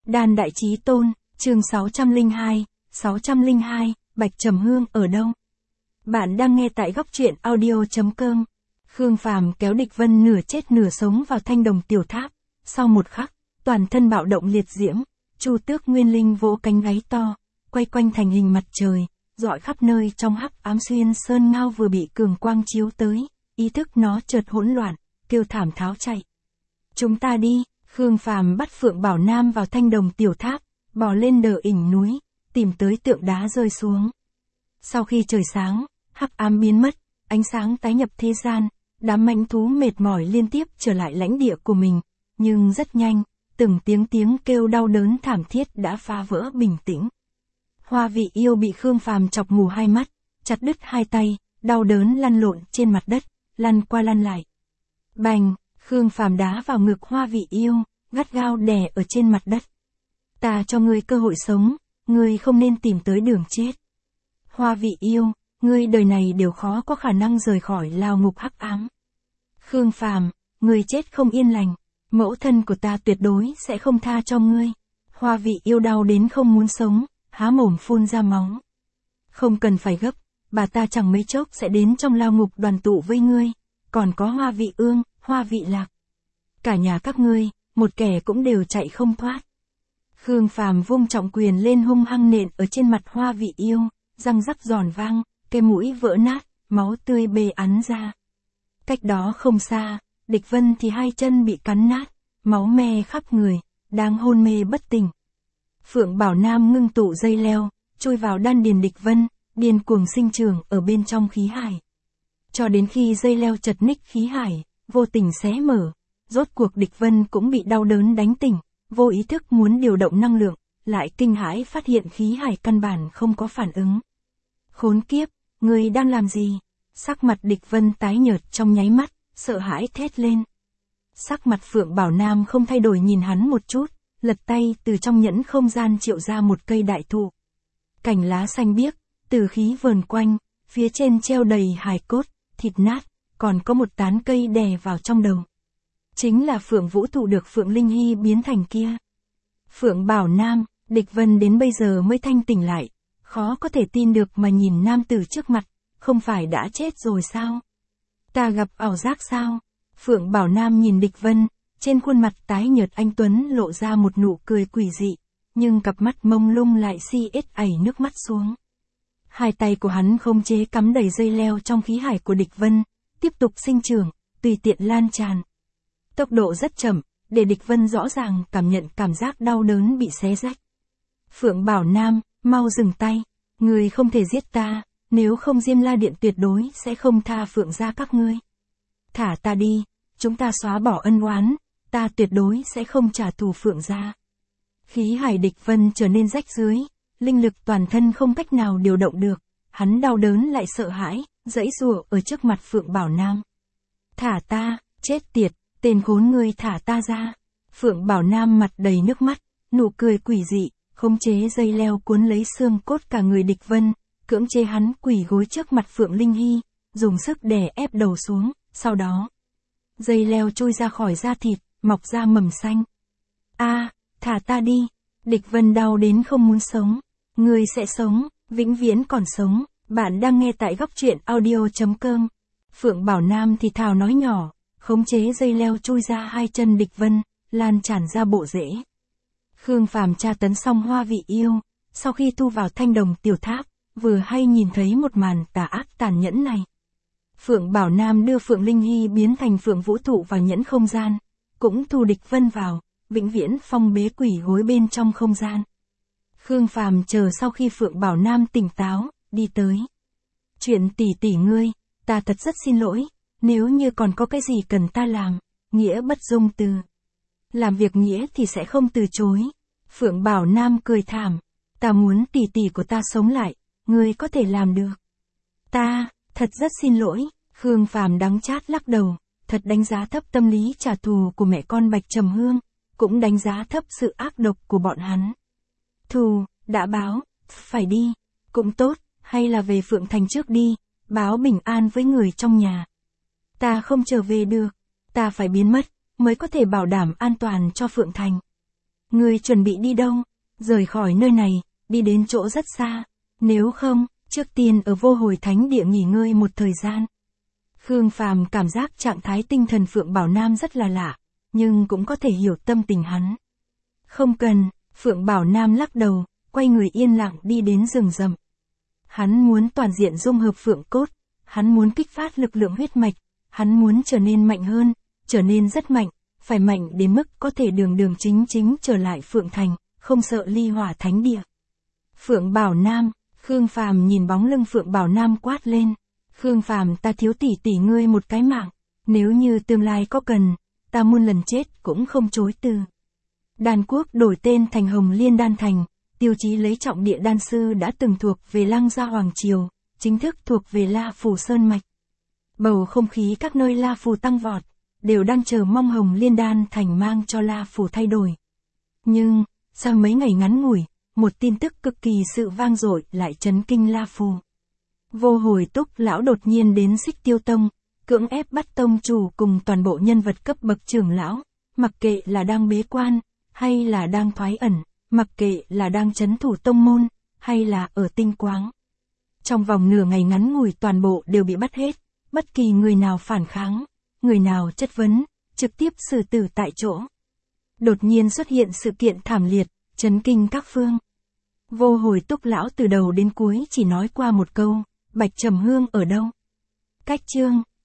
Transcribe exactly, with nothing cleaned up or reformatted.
Đan Đại Chí Tôn, chương sáu trăm lẻ hai, sáu trăm lẻ hai, Bạch Trầm Hương ở đâu? Bạn đang nghe tại góc truyện audio chấm com. Khương Phàm kéo Địch Vân nửa chết nửa sống vào thanh đồng tiểu tháp, sau một khắc, toàn thân bạo động liệt diễm, Chu Tước Nguyên Linh vỗ cánh gáy to, quay quanh thành hình mặt trời, rọi khắp nơi trong hắc ám. Xuyên sơn ngao vừa bị cường quang chiếu tới, ý thức nó chợt hỗn loạn, kêu thảm tháo chạy. Chúng ta đi. Khương Phàm bắt Phượng Bảo Nam vào thanh đồng tiểu tháp, bò lên đờ ỉnh núi, tìm tới tượng đá rơi xuống. Sau khi trời sáng, hắc ám biến mất, ánh sáng tái nhập thế gian, đám mãnh thú mệt mỏi liên tiếp trở lại lãnh địa của mình, nhưng rất nhanh, từng tiếng tiếng kêu đau đớn thảm thiết đã phá vỡ bình tĩnh. Hoa Vị Yêu bị Khương Phàm chọc mù hai mắt, chặt đứt hai tay, đau đớn lăn lộn trên mặt đất, lăn qua lăn lại. Bành! Khương Phàm đá vào ngực Hoa Vị Yêu, gắt gao đè ở trên mặt đất. Ta cho ngươi cơ hội sống, ngươi không nên tìm tới đường chết. Hoa Vị Yêu, ngươi đời này đều khó có khả năng rời khỏi lao ngục hắc ám. Khương Phàm, ngươi chết không yên lành, mẫu thân của ta tuyệt đối sẽ không tha cho ngươi. Hoa Vị Yêu đau đến không muốn sống, há mồm phun ra máu. Không cần phải gấp, bà ta chẳng mấy chốc sẽ đến trong lao ngục đoàn tụ với ngươi, còn có Hoa Vị Ương, Hoa Vị Lạc. Cả nhà các ngươi, một kẻ cũng đều chạy không thoát. Khương Phàm vung trọng quyền lên hung hăng nện ở trên mặt Hoa Vị Yêu, răng rắc giòn vang, cái mũi vỡ nát, máu tươi bê ắn ra. Cách đó không xa, Địch Vân thì hai chân bị cắn nát, máu me khắp người, đang hôn mê bất tỉnh. Phượng Bảo Nam ngưng tụ dây leo, chui vào đan điền Địch Vân, điên cuồng sinh trưởng ở bên trong khí hải. Cho đến khi dây leo chật ních khí hải, vô tình xé mở, rốt cuộc Địch Vân cũng bị đau đớn đánh tỉnh, vô ý thức muốn điều động năng lượng, lại kinh hãi phát hiện khí hải căn bản không có phản ứng. Khốn kiếp, ngươi đang làm gì? Sắc mặt Địch Vân tái nhợt trong nháy mắt, sợ hãi thét lên. Sắc mặt Phượng Bảo Nam không thay đổi nhìn hắn một chút, lật tay từ trong nhẫn không gian triệu ra một cây đại thụ. Cành lá xanh biếc, từ khí vờn quanh, phía trên treo đầy hài cốt, thịt nát, còn có một tán cây đè vào trong đầu. Chính là Phượng Vũ Thụ được Phượng Linh Hy biến thành kia. Phượng Bảo Nam, Địch Vân đến bây giờ mới thanh tỉnh lại, khó có thể tin được mà nhìn nam tử trước mặt, không phải đã chết rồi sao? Ta gặp ảo giác sao? Phượng Bảo Nam nhìn Địch Vân, trên khuôn mặt tái nhợt anh tuấn lộ ra một nụ cười quỷ dị, nhưng cặp mắt mông lung lại si ết ảy nước mắt xuống. Hai tay của hắn không chế cắm đầy dây leo trong khí hải của Địch Vân, tiếp tục sinh trưởng, tùy tiện lan tràn. Tốc độ rất chậm, để Địch Vân rõ ràng cảm nhận cảm giác đau đớn bị xé rách. Phượng Bảo Nam, mau dừng tay, ngươi không thể giết ta, nếu không Diêm La Điện tuyệt đối sẽ không tha Phượng gia các ngươi. Thả ta đi, chúng ta xóa bỏ ân oán, ta tuyệt đối sẽ không trả thù Phượng gia. Khí hải Địch Vân trở nên rách rưới, linh lực toàn thân không cách nào điều động được, hắn đau đớn lại sợ hãi, giãy giụa ở trước mặt Phượng Bảo Nam. Thả ta, chết tiệt, tên khốn ngươi thả ta ra. Phượng Bảo Nam mặt đầy nước mắt, nụ cười quỷ dị, khống chế dây leo cuốn lấy xương cốt cả người Địch Vân, cưỡng chế hắn quỳ gối trước mặt Phượng Linh Hy, dùng sức đè ép đầu xuống, sau đó dây leo chui ra khỏi da thịt, mọc ra mầm xanh. A, thả ta đi. Địch Vân đau đến không muốn sống. Ngươi sẽ sống, vĩnh viễn còn sống. Bạn đang nghe tại góc truyện audio chấm com. Phượng Bảo Nam thì thào nói nhỏ, khống chế dây leo chui ra hai chân Địch Vân, lan tràn ra bộ rễ. Khương Phàm tra tấn xong Hoa Vị Yêu, sau khi thu vào thanh đồng tiểu tháp, vừa hay nhìn thấy một màn tà ác tàn nhẫn này. Phượng Bảo Nam đưa Phượng Linh Hy biến thành Phượng Vũ Thụ vào nhẫn không gian, cũng thu Địch Vân vào, vĩnh viễn phong bế quỷ gối bên trong không gian. Khương Phàm chờ sau khi Phượng Bảo Nam tỉnh táo, đi tới. Chuyện tỷ tỷ ngươi, ta thật rất xin lỗi, nếu như còn có cái gì cần ta làm, nghĩa bất dung từ. Làm việc nghĩa thì sẽ không từ chối. Phượng Bảo Nam cười thảm, ta muốn tỷ tỷ của ta sống lại, ngươi có thể làm được. Ta, thật rất xin lỗi. Khương Phàm đắng chát lắc đầu, thật đánh giá thấp tâm lý trả thù của mẹ con Bạch Trầm Hương, cũng đánh giá thấp sự ác độc của bọn hắn. Thù, đã báo, phải đi, cũng tốt, hay là về Phượng Thành trước đi, báo bình an với người trong nhà. Ta không trở về được, ta phải biến mất, mới có thể bảo đảm an toàn cho Phượng Thành. Ngươi chuẩn bị đi đâu? Rời khỏi nơi này, đi đến chỗ rất xa. Nếu không, trước tiên ở Vô Hồi Thánh Địa nghỉ ngơi một thời gian. Khương Phàm cảm giác trạng thái tinh thần Phượng Bảo Nam rất là lạ, nhưng cũng có thể hiểu tâm tình hắn. Không cần, Phượng Bảo Nam lắc đầu, quay người yên lặng đi đến rừng rậm. Hắn muốn toàn diện dung hợp Phượng cốt, hắn muốn kích phát lực lượng huyết mạch, hắn muốn trở nên mạnh hơn, trở nên rất mạnh, phải mạnh đến mức có thể đường đường chính chính trở lại Phượng Thành, không sợ ly hỏa thánh địa. Phượng Bảo Nam, Khương Phàm nhìn bóng lưng Phượng Bảo Nam quát lên. Khương Phàm, ta thiếu tỷ tỷ ngươi một cái mạng, nếu như tương lai có cần, ta muôn lần chết cũng không chối từ. Đan quốc đổi tên thành Hồng Liên Đan Thành, tiêu chí lấy trọng địa đan sư đã từng thuộc về Lăng Gia Hoàng Triều, chính thức thuộc về La Phủ Sơn Mạch. Bầu không khí các nơi La Phủ tăng vọt, đều đang chờ mong Hồng Liên Đan Thành mang cho La Phủ thay đổi. Nhưng, sau mấy ngày ngắn ngủi, một tin tức cực kỳ sự vang dội lại chấn kinh La Phủ. Vô Hồi Túc lão đột nhiên đến Xích Tiêu Tông, cưỡng ép bắt tông chủ cùng toàn bộ nhân vật cấp bậc trưởng lão, mặc kệ là đang bế quan, hay là đang thoái ẩn, mặc kệ là đang trấn thủ tông môn, hay là ở tinh quáng. Trong vòng nửa ngày ngắn ngủi toàn bộ đều bị bắt hết, bất kỳ người nào phản kháng, người nào chất vấn, trực tiếp xử tử tại chỗ. Đột nhiên xuất hiện sự kiện thảm liệt, chấn kinh các phương. Vô Hồi Túc lão từ đầu đến cuối chỉ nói qua một câu, Bạch Trầm Hương ở đâu? Cách chương